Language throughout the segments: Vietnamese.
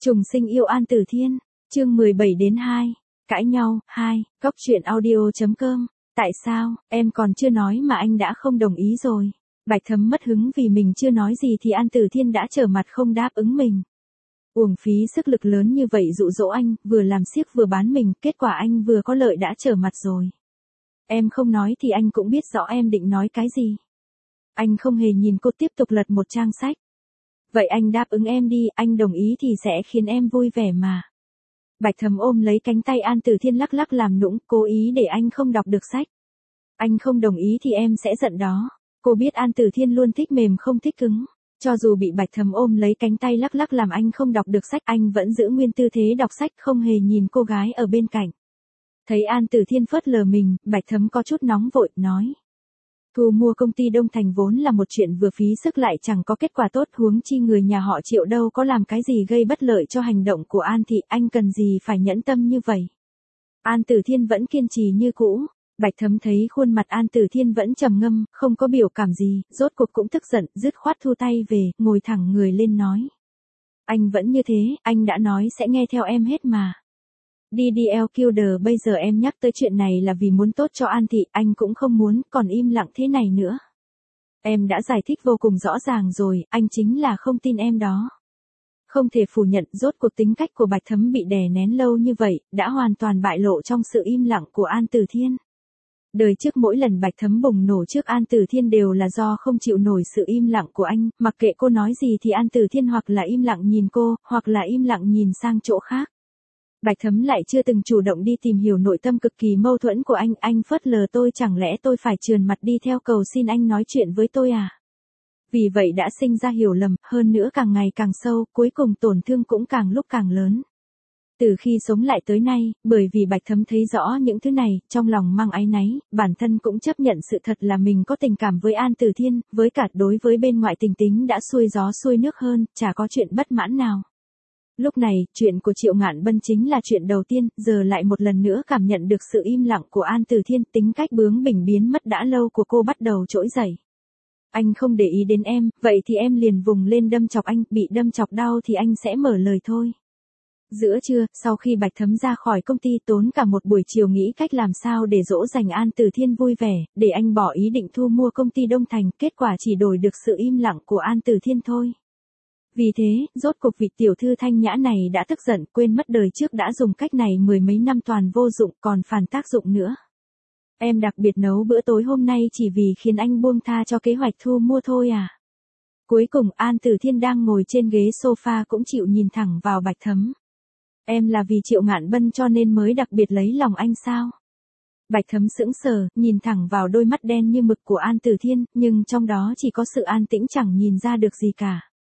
Trùng sinh yêu An Tử Thiên, chương 17-2, cãi nhau, 2, góc truyện audio.com, tại sao, em còn chưa nói mà anh đã không đồng ý rồi. Bạch Thấm mất hứng vì mình chưa nói gì thì An Tử Thiên đã trở mặt không đáp ứng mình. Uổng phí sức lực lớn như vậy dụ dỗ anh, vừa làm xiếc vừa bán mình, kết quả anh vừa có lợi đã trở mặt rồi. Em không nói thì anh cũng biết rõ em định nói cái gì. Anh không hề nhìn cô tiếp tục lật một trang sách. Vậy anh đáp ứng em đi, anh đồng ý thì sẽ khiến em vui vẻ mà. Bạch Thấm ôm lấy cánh tay An Tử Thiên lắc lắc làm nũng, cố ý để anh không đọc được sách. Anh không đồng ý thì em sẽ giận đó. Cô biết An Tử Thiên luôn thích mềm không thích cứng. Cho dù bị Bạch Thấm ôm lấy cánh tay lắc lắc làm anh không đọc được sách, anh vẫn giữ nguyên tư thế đọc sách, không hề nhìn cô gái ở bên cạnh. Thấy An Tử Thiên phớt lờ mình, Bạch Thấm có chút nóng vội, nói. Thu mua công ty Đông Thành vốn là một chuyện vừa phí sức lại chẳng có kết quả tốt, huống chi người nhà họ Triệu đâu có làm cái gì gây bất lợi cho hành động của An thị, anh cần gì phải nhẫn tâm như vậy. An Tử Thiên vẫn kiên trì như cũ. Bạch Thấm thấy khuôn mặt An Tử Thiên vẫn trầm ngâm, không có biểu cảm gì, rốt cuộc cũng tức giận, dứt khoát thu tay về, ngồi thẳng người lên nói. Anh vẫn như thế, anh đã nói sẽ nghe theo em hết mà. DDL Killer, bây giờ em nhắc tới chuyện này là vì muốn tốt cho An thị, anh cũng không muốn, còn im lặng thế này nữa. Em đã giải thích vô cùng rõ ràng rồi, anh chính là không tin em đó. Không thể phủ nhận, rốt cuộc tính cách của Bạch Thấm bị đè nén lâu như vậy, đã hoàn toàn bại lộ trong sự im lặng của An Tử Thiên. Đời trước mỗi lần Bạch Thấm bùng nổ trước An Tử Thiên đều là do không chịu nổi sự im lặng của anh, mặc kệ cô nói gì thì An Tử Thiên hoặc là im lặng nhìn cô, hoặc là im lặng nhìn sang chỗ khác. Bạch Thấm lại chưa từng chủ động đi tìm hiểu nội tâm cực kỳ mâu thuẫn của anh phớt lờ tôi, chẳng lẽ tôi phải trườn mặt đi theo cầu xin anh nói chuyện với tôi à? Vì vậy đã sinh ra hiểu lầm, hơn nữa càng ngày càng sâu, cuối cùng tổn thương cũng càng lúc càng lớn. Từ khi sống lại tới nay, bởi vì Bạch Thấm thấy rõ những thứ này, trong lòng mang áy náy, bản thân cũng chấp nhận sự thật là mình có tình cảm với An Tử Thiên, với cả đối với bên ngoại tình tính đã xuôi gió xuôi nước hơn, chả có chuyện bất mãn nào. Lúc này, chuyện của Triệu Ngạn Bân chính là chuyện đầu tiên, giờ lại một lần nữa cảm nhận được sự im lặng của An Tử Thiên, tính cách bướng bỉnh biến mất đã lâu của cô bắt đầu trỗi dậy. Anh không để ý đến em, vậy thì em liền vùng lên đâm chọc anh, bị đâm chọc đau thì anh sẽ mở lời thôi. Giữa trưa, sau khi Bạch Thấm ra khỏi công ty tốn cả một buổi chiều nghĩ cách làm sao để dỗ dành An Tử Thiên vui vẻ, để anh bỏ ý định thu mua công ty Đông Thành, kết quả chỉ đổi được sự im lặng của An Tử Thiên thôi. Vì thế, rốt cuộc vị tiểu thư thanh nhã này đã tức giận, quên mất đời trước đã dùng cách này mười mấy năm toàn vô dụng, còn phản tác dụng nữa. Em đặc biệt nấu bữa tối hôm nay chỉ vì khiến anh buông tha cho kế hoạch thu mua thôi à? Cuối cùng An Tử Thiên đang ngồi trên ghế sofa cũng chịu nhìn thẳng vào Bạch Thấm. Em là vì Triệu Ngạn Bân cho nên mới đặc biệt lấy lòng anh sao? Bạch Thấm sững sờ, nhìn thẳng vào đôi mắt đen như mực của An Tử Thiên, nhưng trong đó chỉ có sự an tĩnh, chẳng nhìn ra được gì cả.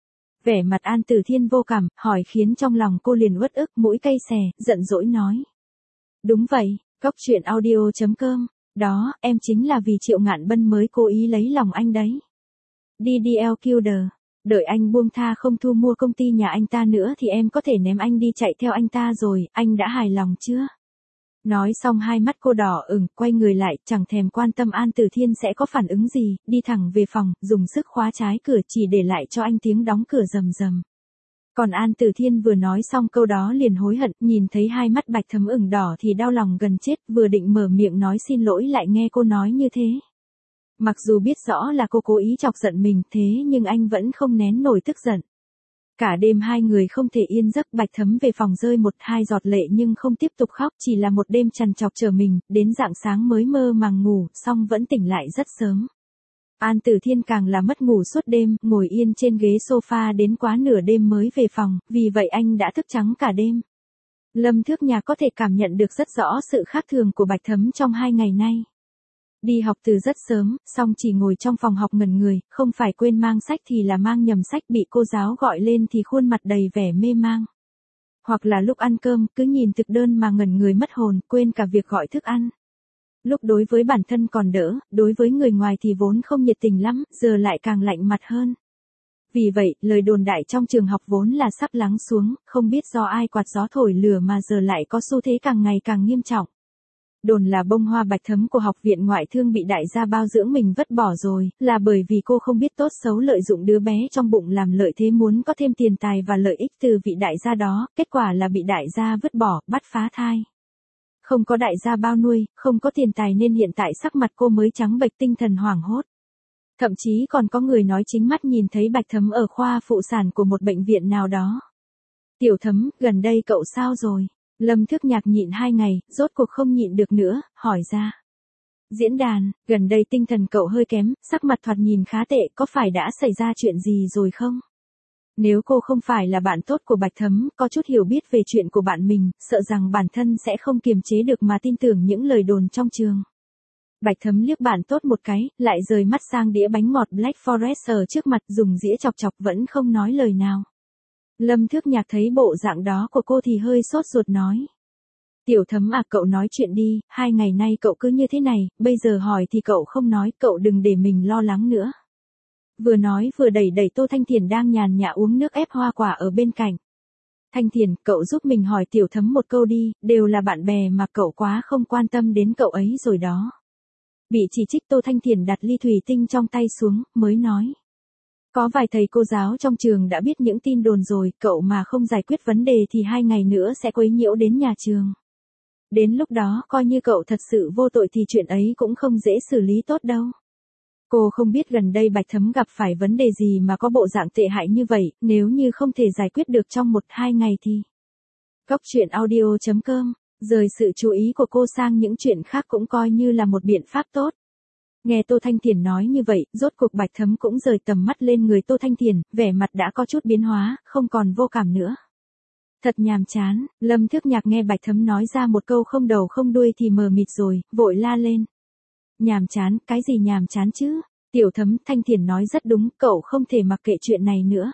Vẻ mặt An Tử Thiên vô cảm, hỏi khiến trong lòng cô liền uất ức, mũi cay xè, giận dỗi nói. Đúng vậy, góc truyện audio.com, đó, em chính là vì Triệu Ngạn Bân mới cố ý lấy lòng anh đấy. DDL Killer, đợi anh buông tha không thu mua công ty nhà anh ta nữa thì em có thể ném anh đi chạy theo anh ta rồi, anh đã hài lòng chưa? Nói xong hai mắt cô đỏ ửng, quay người lại, chẳng thèm quan tâm An Tử Thiên sẽ có phản ứng gì, đi thẳng về phòng, dùng sức khóa trái cửa chỉ để lại cho anh tiếng đóng cửa rầm rầm. Còn An Tử Thiên vừa nói xong câu đó liền hối hận, nhìn thấy hai mắt Bạch Thấm ửng đỏ thì đau lòng gần chết, vừa định mở miệng nói xin lỗi lại nghe cô nói như thế. Mặc dù biết rõ là cô cố ý chọc giận mình, thế nhưng anh vẫn không nén nổi tức giận. Cả đêm hai người không thể yên giấc, Bạch Thấm về phòng rơi một hai giọt lệ nhưng không tiếp tục khóc, chỉ là một đêm trằn trọc chờ mình, đến rạng sáng mới mơ màng ngủ, xong vẫn tỉnh lại rất sớm. An Tử Thiên càng là mất ngủ suốt đêm, ngồi yên trên ghế sofa đến quá nửa đêm mới về phòng, vì vậy anh đã thức trắng cả đêm. Lâm Thước Nhà có thể cảm nhận được rất rõ sự khác thường của Bạch Thấm trong 2 ngày nay. Đi học từ rất sớm, xong chỉ ngồi trong phòng học ngẩn người, không phải quên mang sách thì là mang nhầm sách, bị cô giáo gọi lên thì khuôn mặt đầy vẻ mê mang. Hoặc là lúc ăn cơm, cứ nhìn thực đơn mà ngẩn người mất hồn, quên cả việc gọi thức ăn. Lúc đối với bản thân còn đỡ, đối với người ngoài thì vốn không nhiệt tình lắm, giờ lại càng lạnh mặt hơn. Vì vậy, lời đồn đại trong trường học vốn là sắp lắng xuống, không biết do ai quạt gió thổi lửa mà giờ lại có xu thế càng ngày càng nghiêm trọng. Đồn là bông hoa bạch thấm của học viện ngoại thương bị đại gia bao dưỡng mình vứt bỏ rồi, là bởi vì cô không biết tốt xấu lợi dụng đứa bé trong bụng làm lợi thế muốn có thêm tiền tài và lợi ích từ vị đại gia đó, kết quả là bị đại gia vứt bỏ, bắt phá thai. Không có đại gia bao nuôi, không có tiền tài nên hiện tại sắc mặt cô mới trắng bệch, tinh thần hoảng hốt. Thậm chí còn có người nói chính mắt nhìn thấy Bạch Thấm ở khoa phụ sản của một bệnh viện nào đó. Tiểu Thấm, gần đây cậu sao rồi? Lâm Thức Nhạc nhịn 2 ngày, rốt cuộc không nhịn được nữa, hỏi ra. Diễn đàn, gần đây tinh thần cậu hơi kém, sắc mặt thoạt nhìn khá tệ, có phải đã xảy ra chuyện gì rồi không? Nếu cô không phải là bạn tốt của Bạch Thấm, có chút hiểu biết về chuyện của bạn mình, sợ rằng bản thân sẽ không kiềm chế được mà tin tưởng những lời đồn trong trường. Bạch Thấm liếc bạn tốt một cái, lại rời mắt sang đĩa bánh ngọt Black Forest ở trước mặt, dùng dĩa chọc chọc vẫn không nói lời nào. Lâm Thước Nhạc thấy bộ dạng đó của cô thì hơi sốt ruột nói. Tiểu Thấm à, cậu nói chuyện đi, 2 ngày nay cậu cứ như thế này, bây giờ hỏi thì cậu không nói, cậu đừng để mình lo lắng nữa. Vừa nói vừa đẩy Tô Thanh Thiền đang nhàn nhã uống nước ép hoa quả ở bên cạnh. Thanh Thiền, cậu giúp mình hỏi Tiểu Thấm một câu đi, đều là bạn bè mà cậu quá không quan tâm đến cậu ấy rồi đó. Bị chỉ trích, Tô Thanh Thiền đặt ly thủy tinh trong tay xuống, mới nói. Có vài thầy cô giáo trong trường đã biết những tin đồn rồi, cậu mà không giải quyết vấn đề thì 2 ngày nữa sẽ quấy nhiễu đến nhà trường. Đến lúc đó, coi như cậu thật sự vô tội thì chuyện ấy cũng không dễ xử lý tốt đâu. Cô không biết gần đây Bạch Thấm gặp phải vấn đề gì mà có bộ dạng tệ hại như vậy, nếu như không thể giải quyết được trong 1-2 ngày thì. Góc truyện audio.com, rời sự chú ý của cô sang những chuyện khác cũng coi như là một biện pháp tốt. Nghe Tô Thanh Thiền nói như vậy, rốt cuộc Bạch Thấm cũng rời tầm mắt lên người Tô Thanh Thiền, vẻ mặt đã có chút biến hóa, không còn vô cảm nữa. Thật nhàm chán, Lâm Thước Nhạc nghe Bạch Thấm nói ra một câu không đầu không đuôi thì mờ mịt rồi, vội la lên. Nhàm chán, cái gì nhàm chán chứ? Tiểu Thấm, Thanh Thiền nói rất đúng, cậu không thể mặc kệ chuyện này nữa.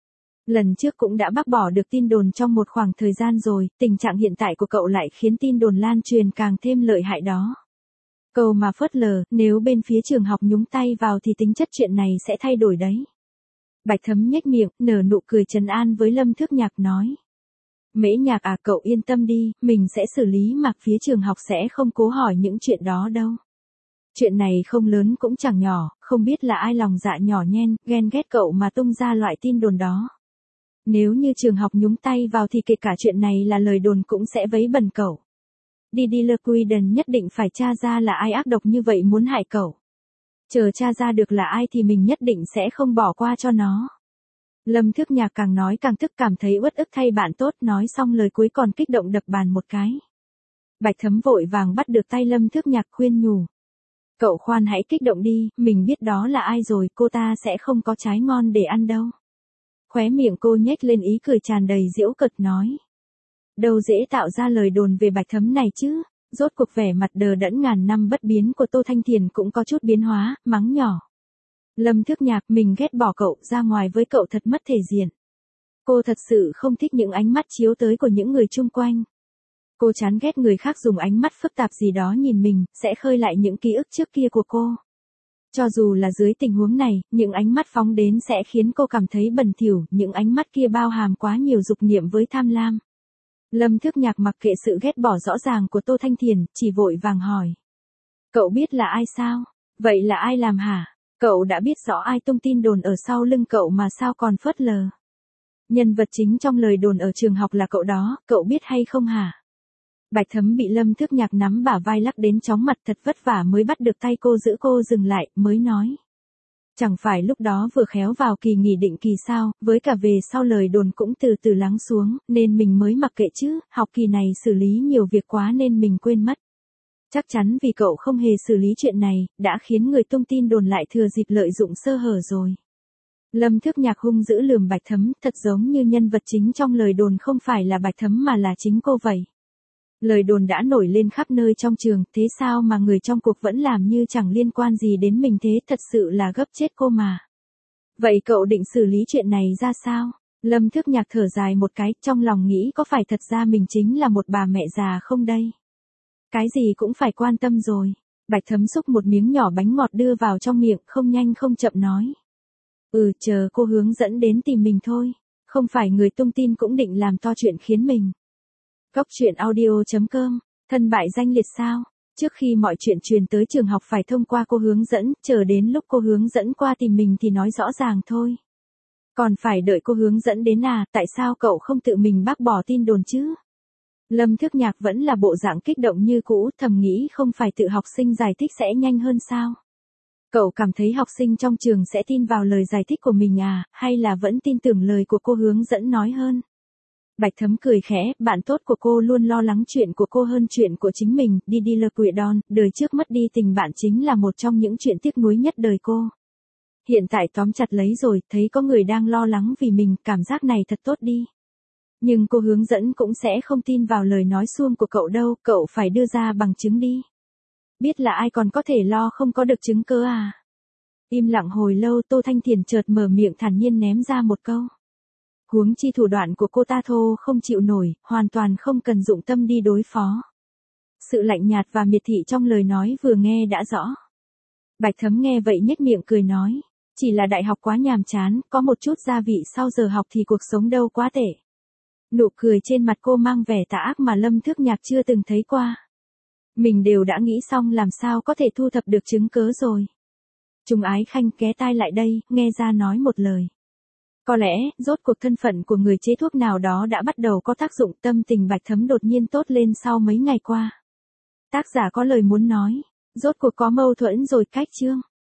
Lần trước cũng đã bác bỏ được tin đồn trong một khoảng thời gian rồi, tình trạng hiện tại của cậu lại khiến tin đồn lan truyền càng thêm lợi hại đó. Cậu mà phớt lờ, nếu bên phía trường học nhúng tay vào thì tính chất chuyện này sẽ thay đổi đấy. Bạch Thấm nhếch miệng, nở nụ cười trấn an với Lâm Thước Nhạc nói. Mễ Nhạc à, cậu yên tâm đi, mình sẽ xử lý mà phía trường học sẽ không cố hỏi những chuyện đó đâu. Chuyện này không lớn cũng chẳng nhỏ, không biết là ai lòng dạ nhỏ nhen, ghen ghét cậu mà tung ra loại tin đồn đó. Nếu như trường học nhúng tay vào thì kể cả chuyện này là lời đồn cũng sẽ vấy bẩn cậu. Didier Quiden nhất định phải tra ra là ai ác độc như vậy muốn hại cậu. Chờ tra ra được là ai thì mình nhất định sẽ không bỏ qua cho nó. Lâm Thước Nhạc càng nói càng tức, cảm thấy uất ức thay bạn tốt, nói xong lời cuối còn kích động đập bàn một cái. Bạch Thấm vội vàng bắt được tay Lâm Thước Nhạc khuyên nhủ. Cậu khoan hãy kích động đi, mình biết đó là ai rồi, cô ta sẽ không có trái ngon để ăn đâu. Khóe miệng cô nhếch lên ý cười tràn đầy giễu cợt nói. Đâu dễ tạo ra lời đồn về Bạch Thấm này chứ, rốt cuộc vẻ mặt đờ đẫn ngàn năm bất biến của Tô Thanh Thiền cũng có chút biến hóa, mắng nhỏ. Lâm Thước Nhạc, mình ghét bỏ cậu, ra ngoài với cậu thật mất thể diện. Cô thật sự không thích những ánh mắt chiếu tới của những người chung quanh. Cô chán ghét người khác dùng ánh mắt phức tạp gì đó nhìn mình, sẽ khơi lại những ký ức trước kia của cô. Cho dù là dưới tình huống này, những ánh mắt phóng đến sẽ khiến cô cảm thấy bẩn thỉu, những ánh mắt kia bao hàm quá nhiều dục niệm với tham lam. Lâm Thước Nhạc mặc kệ sự ghét bỏ rõ ràng của Tô Thanh Thiền, chỉ vội vàng hỏi. Cậu biết là ai sao? Vậy là ai làm hả? Cậu đã biết rõ ai tung tin đồn ở sau lưng cậu mà sao còn phớt lờ? Nhân vật chính trong lời đồn ở trường học là cậu đó, cậu biết hay không hả? Bạch Thấm bị Lâm Thước Nhạc nắm bả vai lắc đến chóng mặt, thật vất vả mới bắt được tay cô, giữ cô dừng lại, mới nói. Chẳng phải lúc đó vừa khéo vào kỳ nghỉ định kỳ sao, với cả về sau lời đồn cũng từ từ lắng xuống, nên mình mới mặc kệ chứ, học kỳ này xử lý nhiều việc quá nên mình quên mất. Chắc chắn vì cậu không hề xử lý chuyện này, đã khiến người tung tin đồn lại thừa dịp lợi dụng sơ hở rồi. Lâm Thước Nhạc hung dữ lườm Bạch Thấm, thật giống như nhân vật chính trong lời đồn không phải là Bạch Thấm mà là chính cô vậy. Lời đồn đã nổi lên khắp nơi trong trường, thế sao mà người trong cuộc vẫn làm như chẳng liên quan gì đến mình thế, thật sự là gấp chết cô mà. Vậy cậu định xử lý chuyện này ra sao? Lâm Thước Nhạc thở dài một cái, trong lòng nghĩ có phải thật ra mình chính là một bà mẹ già không đây? Cái gì cũng phải quan tâm rồi. Bạch Thấm xúc một miếng nhỏ bánh ngọt đưa vào trong miệng, không nhanh không chậm nói. Chờ cô hướng dẫn đến tìm mình thôi. Không phải người tung tin cũng định làm to chuyện khiến mình. Góc truyện audio.com, thân bại danh liệt sao? Trước khi mọi chuyện truyền tới trường học phải thông qua cô hướng dẫn, chờ đến lúc cô hướng dẫn qua tìm mình thì nói rõ ràng thôi. Còn phải đợi cô hướng dẫn đến à, tại sao cậu không tự mình bác bỏ tin đồn chứ? Lâm Thức Nhạc vẫn là bộ dạng kích động như cũ, thầm nghĩ không phải tự học sinh giải thích sẽ nhanh hơn sao? Cậu cảm thấy học sinh trong trường sẽ tin vào lời giải thích của mình à, hay là vẫn tin tưởng lời của cô hướng dẫn nói hơn? Bạch Thấm cười khẽ, bạn tốt của cô luôn lo lắng chuyện của cô hơn chuyện của chính mình, đi lơ quỵ đòn, đời trước mất đi tình bạn chính là một trong những chuyện tiếc nuối nhất đời cô. Hiện tại tóm chặt lấy rồi, thấy có người đang lo lắng vì mình, cảm giác này thật tốt đi. Nhưng cô hướng dẫn cũng sẽ không tin vào lời nói suông của cậu đâu, cậu phải đưa ra bằng chứng đi. Biết là ai còn có thể lo không có được chứng cơ à? Im lặng hồi lâu Tô Thanh Thiền chợt mở miệng thản nhiên ném ra một câu. Huống chi thủ đoạn của cô ta thô không chịu nổi, hoàn toàn không cần dụng tâm đi đối phó. Sự lạnh nhạt và miệt thị trong lời nói vừa nghe đã rõ. Bạch Thấm nghe vậy nhếch miệng cười nói, chỉ là đại học quá nhàm chán, có một chút gia vị sau giờ học thì cuộc sống đâu quá tệ. Nụ cười trên mặt cô mang vẻ tà ác mà Lâm Thức Nhạc chưa từng thấy qua. Mình đều đã nghĩ xong làm sao có thể thu thập được chứng cớ rồi. Trùng Ái Khanh ghé tai lại đây, nghe ra nói một lời. Có lẽ, rốt cuộc thân phận của người chế thuốc nào đó đã bắt đầu có tác dụng, tâm tình Bạch Thấm đột nhiên tốt lên sau mấy ngày qua. Tác giả có lời muốn nói, rốt cuộc có mâu thuẫn rồi cách chương.